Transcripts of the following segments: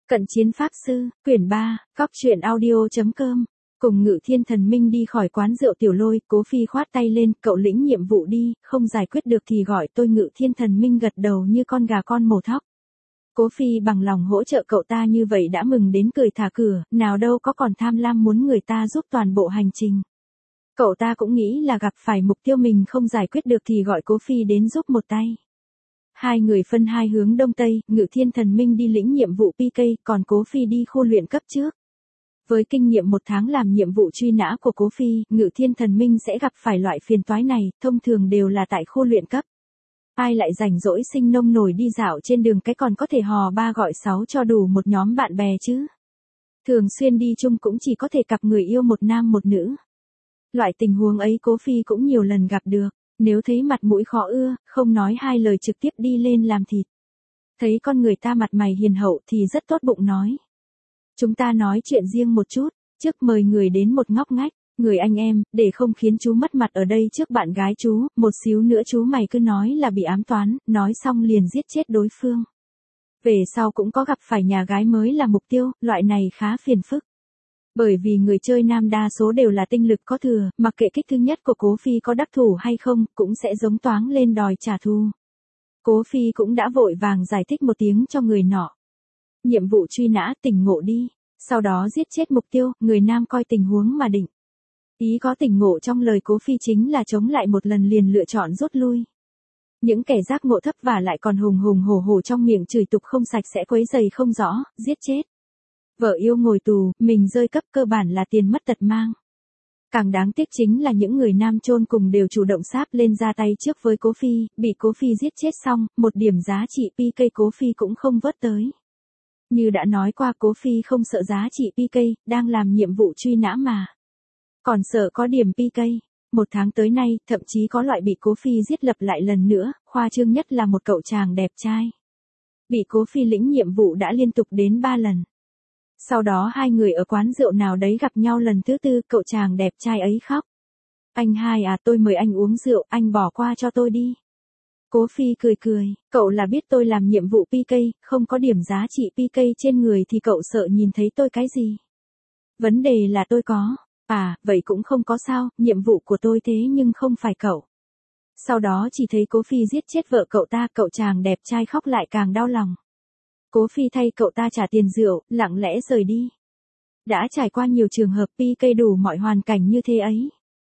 Cận chiến pháp sư, quyển 3, cóc truyện audio.com. Cùng Ngự Thiên Thần Minh đi khỏi quán rượu Tiểu Lôi, Cố Phi khoát tay lên, cậu lĩnh nhiệm vụ đi, không giải quyết được thì gọi tôi. Ngự Thiên Thần Minh gật đầu như con gà con mổ thóc. Cố Phi bằng lòng hỗ trợ cậu ta như vậy đã mừng đến cười thả cửa, nào đâu có còn tham lam muốn người ta giúp toàn bộ hành trình. Cậu ta cũng nghĩ là gặp phải mục tiêu mình không giải quyết được thì gọi Cố Phi đến giúp một tay. Hai người phân hai hướng đông tây, Ngự Thiên Thần Minh đi lĩnh nhiệm vụ PK, còn Cố Phi đi khu luyện cấp trước. Với kinh nghiệm 1 tháng làm nhiệm vụ truy nã của Cố Phi, Ngự Thiên Thần Minh sẽ gặp phải loại phiền toái này, thông thường đều là tại khu luyện cấp. Ai lại rảnh rỗi sinh nông nổi đi dạo trên đường cái còn có thể hò 3 gọi 6 cho đủ một nhóm bạn bè chứ. Thường xuyên đi chung cũng chỉ có thể cặp người yêu một nam một nữ. Loại tình huống ấy Cố Phi cũng nhiều lần gặp được. Nếu thấy mặt mũi khó ưa, không nói hai lời trực tiếp đi lên làm thịt. Thấy con người ta mặt mày hiền hậu thì rất tốt bụng nói. Chúng ta nói chuyện riêng một chút, trước mời người đến một ngóc ngách, người anh em, để không khiến chú mất mặt ở đây trước bạn gái chú, một xíu nữa chú mày cứ nói là bị ám toán, nói xong liền giết chết đối phương. Về sau cũng có gặp phải nhà gái mới là mục tiêu, loại này khá phiền phức. Bởi vì người chơi nam đa số đều là tinh lực có thừa, mặc kệ kích thứ nhất của Cố Phi có đắc thủ hay không, cũng sẽ giống toáng lên đòi trả thù. Cố Phi cũng đã vội vàng giải thích một tiếng cho người nọ. Nhiệm vụ truy nã, tỉnh ngộ đi, sau đó giết chết mục tiêu, người nam coi tình huống mà định. Ý có tỉnh ngộ trong lời Cố Phi chính là chống lại một lần liền lựa chọn rút lui. Những kẻ giác ngộ thấp và lại còn hùng hùng hổ hổ trong miệng chửi tục không sạch sẽ quấy giày không rõ, giết chết. Vợ yêu ngồi tù, mình rơi cấp cơ bản là tiền mất tật mang. Càng đáng tiếc chính là những người nam chôn cùng đều chủ động sáp lên ra tay trước với Cố Phi, bị Cố Phi giết chết xong, một điểm giá trị PK Cố Phi cũng không vớt tới. Như đã nói qua Cố Phi không sợ giá trị PK, đang làm nhiệm vụ truy nã mà. Còn sợ có điểm PK. 1 tháng tới nay, thậm chí có loại bị Cố Phi giết lập lại lần nữa, khoa trương nhất là một cậu chàng đẹp trai. Bị Cố Phi lĩnh nhiệm vụ đã liên tục đến 3 lần. Sau đó hai người ở quán rượu nào đấy gặp nhau lần thứ 4, cậu chàng đẹp trai ấy khóc. Anh hai à, tôi mời anh uống rượu, anh bỏ qua cho tôi đi. Cố Phi cười cười, cậu là biết tôi làm nhiệm vụ PK, không có điểm giá trị PK trên người thì cậu sợ nhìn thấy tôi cái gì? Vấn đề là tôi có. À, vậy cũng không có sao, nhiệm vụ của tôi thế nhưng không phải cậu. Sau đó chỉ thấy Cố Phi giết chết vợ cậu ta, cậu chàng đẹp trai khóc lại càng đau lòng. Cố Phi thay cậu ta trả tiền rượu, lặng lẽ rời đi. Đã trải qua nhiều trường hợp PK đủ mọi hoàn cảnh như thế ấy.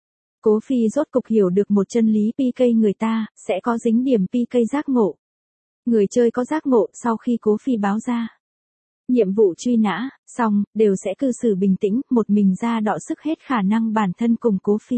Cố Phi rốt cục hiểu được một chân lý PK người ta, sẽ có dính điểm PK giác ngộ. Người chơi có giác ngộ sau khi Cố Phi báo ra. Nhiệm vụ truy nã, xong, đều sẽ cư xử bình tĩnh, một mình ra đọ sức hết khả năng bản thân cùng Cố Phi.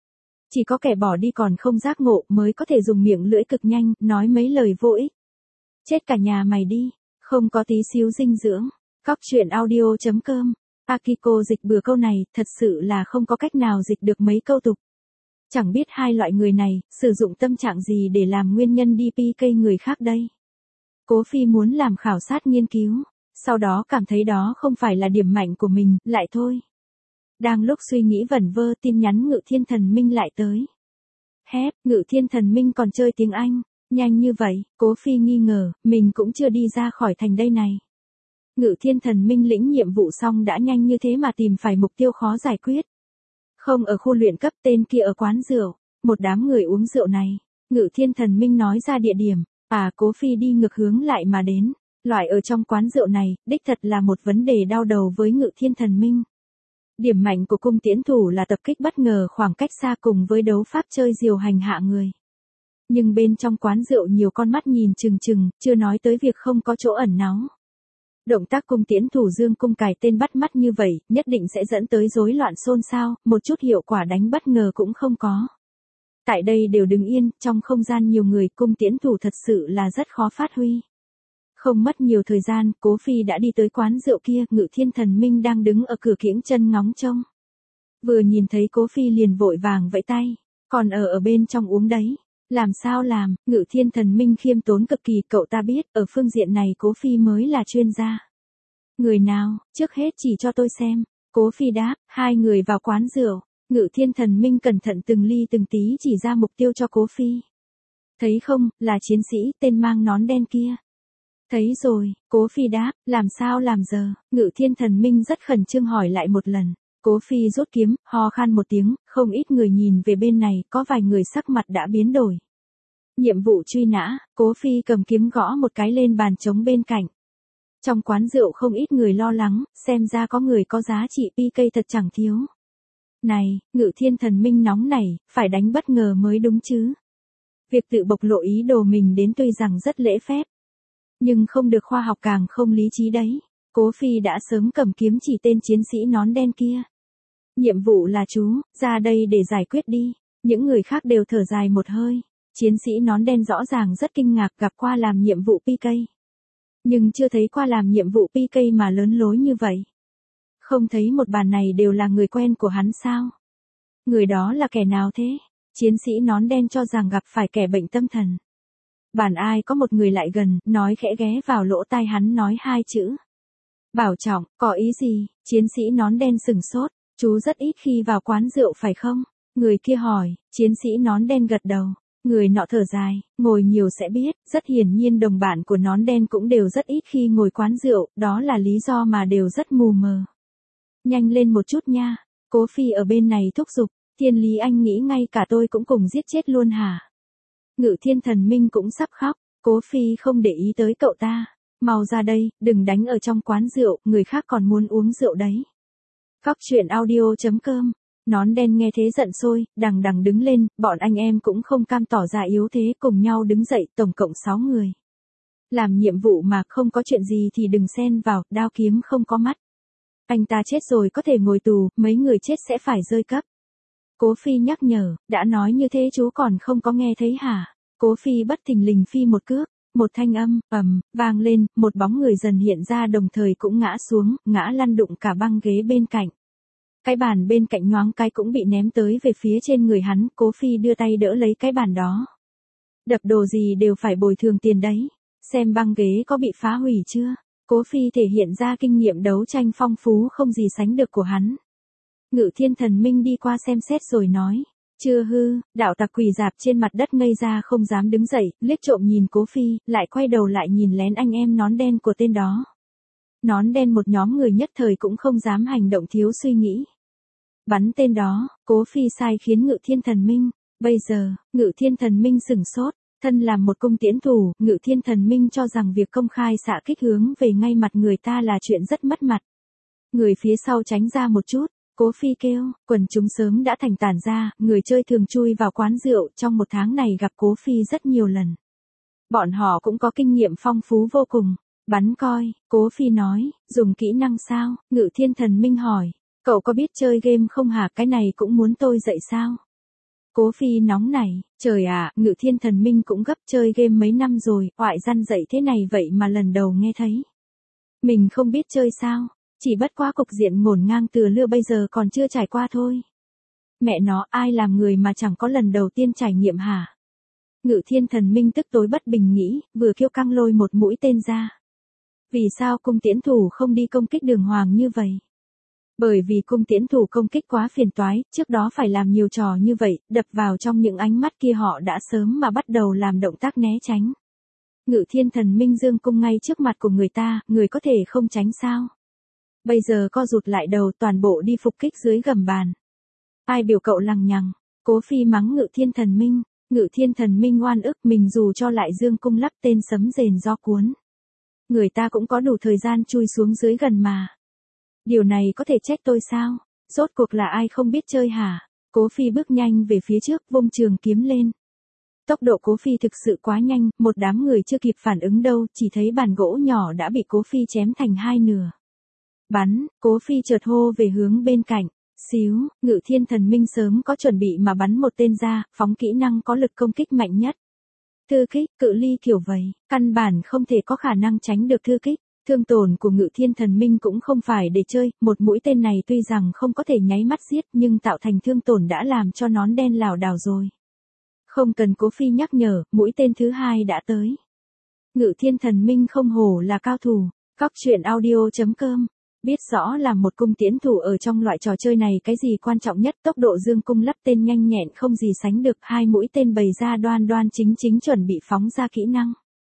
Chỉ có kẻ bỏ đi còn không giác ngộ mới có thể dùng miệng lưỡi cực nhanh, nói mấy lời vô ích. Chết cả nhà mày đi. Không có tí xíu dinh dưỡng. Cóc truyện audio.com. Akiko dịch bừa câu này, thật sự là không có cách nào dịch được mấy câu tục. Chẳng biết hai loại người này, sử dụng tâm trạng gì để làm nguyên nhân đi PK người khác đây. Cố Phi muốn làm khảo sát nghiên cứu, sau đó cảm thấy đó không phải là điểm mạnh của mình, lại thôi. Đang lúc suy nghĩ vẩn vơ tin nhắn Ngự Thiên Thần Minh lại tới. Hép, Ngự Thiên Thần Minh còn chơi tiếng Anh. Nhanh như vậy, Cố Phi nghi ngờ, mình cũng chưa đi ra khỏi thành đây này. Ngự Thiên Thần Minh lĩnh nhiệm vụ xong đã nhanh như thế mà tìm phải mục tiêu khó giải quyết. Không ở khu luyện cấp, tên kia ở quán rượu, một đám người uống rượu này. Ngự Thiên Thần Minh nói ra địa điểm, Cố Phi đi ngược hướng lại mà đến. Loại ở trong quán rượu này, đích thật là một vấn đề đau đầu với Ngự Thiên Thần Minh. Điểm mạnh của cung tiễn thủ là tập kích bất ngờ khoảng cách xa cùng với đấu pháp chơi diều hành hạ người. Nhưng bên trong quán rượu nhiều con mắt nhìn chừng chừng, chưa nói tới việc không có chỗ ẩn náu. Động tác cung tiễn thủ dương cung cài tên bắt mắt như vậy, nhất định sẽ dẫn tới rối loạn xôn xao, một chút hiệu quả đánh bất ngờ cũng không có. Tại đây đều đứng yên, trong không gian nhiều người, cung tiễn thủ thật sự là rất khó phát huy. Không mất nhiều thời gian, Cố Phi đã đi tới quán rượu kia, Ngự Thiên Thần Minh đang đứng ở cửa kiễng chân ngóng trông. Vừa nhìn thấy Cố Phi liền vội vàng vẫy tay, còn ở bên trong uống đấy. Làm sao làm, Ngự Thiên Thần Minh khiêm tốn cực kỳ, cậu ta biết, ở phương diện này Cố Phi mới là chuyên gia. Người nào, trước hết chỉ cho tôi xem. Cố Phi đáp, hai người vào quán rượu, Ngự Thiên Thần Minh cẩn thận từng ly từng tí chỉ ra mục tiêu cho Cố Phi. Thấy không, là chiến sĩ, tên mang nón đen kia. Thấy rồi, Cố Phi đáp, làm sao làm giờ, Ngự Thiên Thần Minh rất khẩn trương hỏi lại một lần. Cố Phi rút kiếm, ho khan một tiếng, không ít người nhìn về bên này, có vài người sắc mặt đã biến đổi. Nhiệm vụ truy nã, Cố Phi cầm kiếm gõ một cái lên bàn trống bên cạnh. Trong quán rượu không ít người lo lắng, xem ra có người có giá trị PK thật chẳng thiếu. Này, Ngự Thiên Thần Minh nóng này, phải đánh bất ngờ mới đúng chứ. Việc tự bộc lộ ý đồ mình đến tuy rằng rất lễ phép, nhưng không được khoa học càng không lý trí đấy. Cố Phi đã sớm cầm kiếm chỉ tên chiến sĩ nón đen kia. Nhiệm vụ là chú, ra đây để giải quyết đi. Những người khác đều thở dài một hơi. Chiến sĩ nón đen rõ ràng rất kinh ngạc gặp qua làm nhiệm vụ PK. Nhưng chưa thấy qua làm nhiệm vụ PK mà lớn lối như vậy. Không thấy một bàn này đều là người quen của hắn sao? Người đó là kẻ nào thế? Chiến sĩ nón đen cho rằng gặp phải kẻ bệnh tâm thần. Bàn ai có một người lại gần, nói khẽ ghé vào lỗ tai hắn nói hai chữ. Bảo trọng, có ý gì? Chiến sĩ nón đen sừng sốt, chú rất ít khi vào quán rượu phải không? Người kia hỏi, chiến sĩ nón đen gật đầu. Người nọ thở dài, ngồi nhiều sẽ biết, rất hiển nhiên đồng bạn của nón đen cũng đều rất ít khi ngồi quán rượu, đó là lý do mà đều rất mù mờ. Nhanh lên một chút nha, Cố Phi ở bên này thúc giục, Thiên Lý anh nghĩ ngay cả tôi cũng cùng giết chết luôn hả? Ngự Thiên Thần Minh cũng sắp khóc, Cố Phi không để ý tới cậu ta, mau ra đây, đừng đánh ở trong quán rượu, người khác còn muốn uống rượu đấy. Cóc truyện audio.com. Nón đen nghe thế giận sôi, đằng đằng đứng lên, bọn anh em cũng không cam tỏ ra yếu thế, cùng nhau đứng dậy, tổng cộng 6 người. Làm nhiệm vụ mà không có chuyện gì thì đừng xen vào, đao kiếm không có mắt. Anh ta chết rồi có thể ngồi tù, mấy người chết sẽ phải rơi cấp. Cố Phi nhắc nhở, đã nói như thế chú còn không có nghe thấy hả? Cố Phi bất thình lình phi một cước, một thanh âm, vang lên, một bóng người dần hiện ra đồng thời cũng ngã xuống, ngã lăn đụng cả băng ghế bên cạnh. Cái bàn bên cạnh nhoáng cái cũng bị ném tới về phía trên người hắn, Cố Phi đưa tay đỡ lấy cái bàn đó. Đập đồ gì đều phải bồi thường tiền đấy, xem băng ghế có bị phá hủy chưa? Cố Phi thể hiện ra kinh nghiệm đấu tranh phong phú không gì sánh được của hắn. Ngự Thiên Thần Minh đi qua xem xét rồi nói, chưa hư, đạo tặc quỳ rạp trên mặt đất ngây ra không dám đứng dậy, liếc trộm nhìn Cố Phi, lại quay đầu lại nhìn lén anh em nón đen của tên đó. Nón đen một nhóm người nhất thời cũng không dám hành động thiếu suy nghĩ. Bắn tên đó, Cố Phi sai khiến Ngự Thiên Thần Minh, bây giờ, Ngự Thiên Thần Minh sửng sốt, thân làm một cung tiễn thủ, Ngự Thiên Thần Minh cho rằng việc công khai xạ kích hướng về ngay mặt người ta là chuyện rất mất mặt. Người phía sau tránh ra một chút, Cố Phi kêu, quần chúng sớm đã thành tản ra, người chơi thường chui vào quán rượu, trong một tháng này gặp Cố Phi rất nhiều lần. Bọn họ cũng có kinh nghiệm phong phú vô cùng. Bắn coi, Cố Phi nói, dùng kỹ năng sao? Ngự Thiên Thần Minh hỏi, cậu có biết chơi game không hả? Cái này cũng muốn tôi dạy sao? Cố Phi nóng nảy, trời ạ, Ngự Thiên Thần Minh cũng gấp, chơi game mấy năm rồi, oại răn dạy thế này vậy mà lần đầu nghe thấy. Mình không biết chơi sao? Chỉ bất quá cục diện ngổn ngang tựa lưa bây giờ còn chưa trải qua thôi. Mẹ nó, ai làm người mà chẳng có lần đầu tiên trải nghiệm hả? Ngự Thiên Thần Minh tức tối bất bình nghĩ, vừa kiêu căng lôi một mũi tên ra. Vì sao cung tiễn thủ không đi công kích Đường Hoàng như vậy? Bởi vì cung tiễn thủ công kích quá phiền toái, trước đó phải làm nhiều trò như vậy, đập vào trong những ánh mắt kia họ đã sớm mà bắt đầu làm động tác né tránh. Ngự Thiên Thần Minh dương cung ngay trước mặt của người ta, người có thể không tránh sao? Bây giờ co rụt lại đầu toàn bộ đi phục kích dưới gầm bàn. Ai biểu cậu lằng nhằng? Cố Phi mắng Ngự Thiên Thần Minh. Ngự Thiên Thần Minh oan ức mình dù cho lại dương cung lắp tên sấm rền do cuốn. Người ta cũng có đủ thời gian chui xuống dưới gần mà. Điều này có thể trách tôi sao? Rốt cuộc là ai không biết chơi hả? Cố Phi bước nhanh về phía trước, vung trường kiếm lên. Tốc độ Cố Phi thực sự quá nhanh, một đám người chưa kịp phản ứng đâu, chỉ thấy bàn gỗ nhỏ đã bị Cố Phi chém thành hai nửa. Bắn, Cố Phi chợt hô về hướng bên cạnh. Xíu, Ngự Thiên Thần Minh sớm có chuẩn bị mà bắn một tên ra, phóng kỹ năng có lực công kích mạnh nhất. Thư kích, cự ly kiểu vậy, căn bản không thể có khả năng tránh được thư kích. Thương tổn của Ngự Thiên Thần Minh cũng không phải để chơi, một mũi tên này tuy rằng không có thể nháy mắt giết nhưng tạo thành thương tổn đã làm cho nón đen lảo đảo rồi. Không cần Cố Phi nhắc nhở, mũi tên thứ hai đã tới. Ngự Thiên Thần Minh không hổ là cao thủ. Cóc truyện audio.com. Biết rõ là một cung tiễn thủ ở trong loại trò chơi này cái gì quan trọng nhất, tốc độ dương cung lắp tên nhanh nhẹn không gì sánh được, hai mũi tên bày ra đoan đoan chính chính chuẩn bị phóng ra kỹ năng.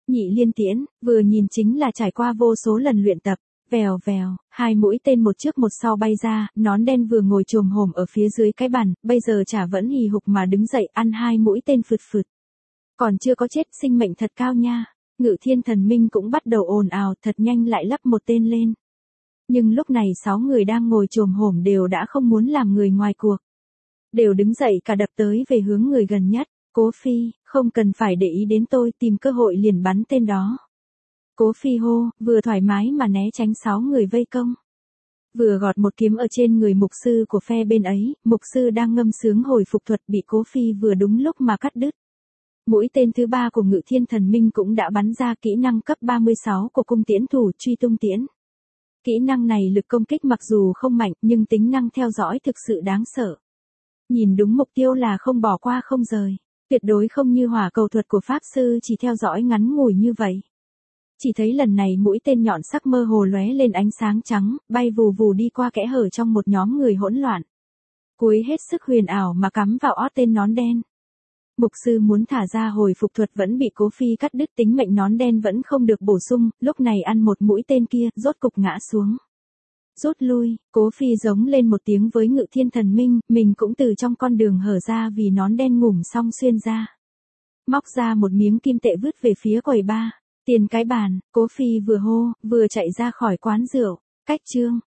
nhị liên tiễn, vừa nhìn chính là trải qua vô số lần luyện tập. Vèo vèo, hai mũi tên một trước một sau bay ra, nón đen vừa ngồi chồm hổm ở phía dưới cái bàn, bây giờ chả vẫn hì hục mà đứng dậy ăn hai mũi tên phượt phượt. Còn chưa có chết, sinh mệnh thật cao nha. Ngự Thiên Thần Minh cũng bắt đầu ồn ào, thật nhanh lại lắp một tên lên. Nhưng lúc này 6 người đang ngồi chồm hổm đều đã không muốn làm người ngoài cuộc. Đều đứng dậy cả đập tới về hướng người gần nhất. Cố Phi, không cần phải để ý đến tôi, tìm cơ hội liền bắn tên đó. Cố Phi hô, vừa thoải mái mà né tránh 6 người vây công. Vừa gọt một kiếm ở trên người mục sư của phe bên ấy, mục sư đang ngâm sướng hồi phục thuật bị Cố Phi vừa đúng lúc mà cắt đứt. Mũi tên thứ 3 của Ngự Thiên Thần Minh cũng đã bắn ra kỹ năng cấp 36 của cung tiễn thủ truy tung tiễn. Kỹ năng này lực công kích mặc dù không mạnh nhưng tính năng theo dõi thực sự đáng sợ. Nhìn đúng mục tiêu là không bỏ qua không rời. Tuyệt đối không như hỏa cầu thuật của Pháp Sư chỉ theo dõi ngắn ngủi như vậy. Chỉ thấy lần này mũi tên nhọn sắc mơ hồ lóe lên ánh sáng trắng, bay vù vù đi qua kẽ hở trong một nhóm người hỗn loạn. Cuối hết sức huyền ảo mà cắm vào ót tên nón đen. Mục sư muốn thả ra hồi phục thuật vẫn bị Cố Phi cắt đứt, tính mệnh nón đen vẫn không được bổ sung, lúc này ăn một mũi tên kia, rốt cục ngã xuống. Rút lui, Cố Phi giống lên một tiếng với Ngự Thiên Thần Minh, mình cũng từ trong con đường hở ra vì nón đen ngủm xong xuyên ra. Móc ra một miếng kim tệ vứt về phía quầy ba. Tiền cái bàn, Cố Phi vừa hô, vừa chạy ra khỏi quán rượu. Cách chương.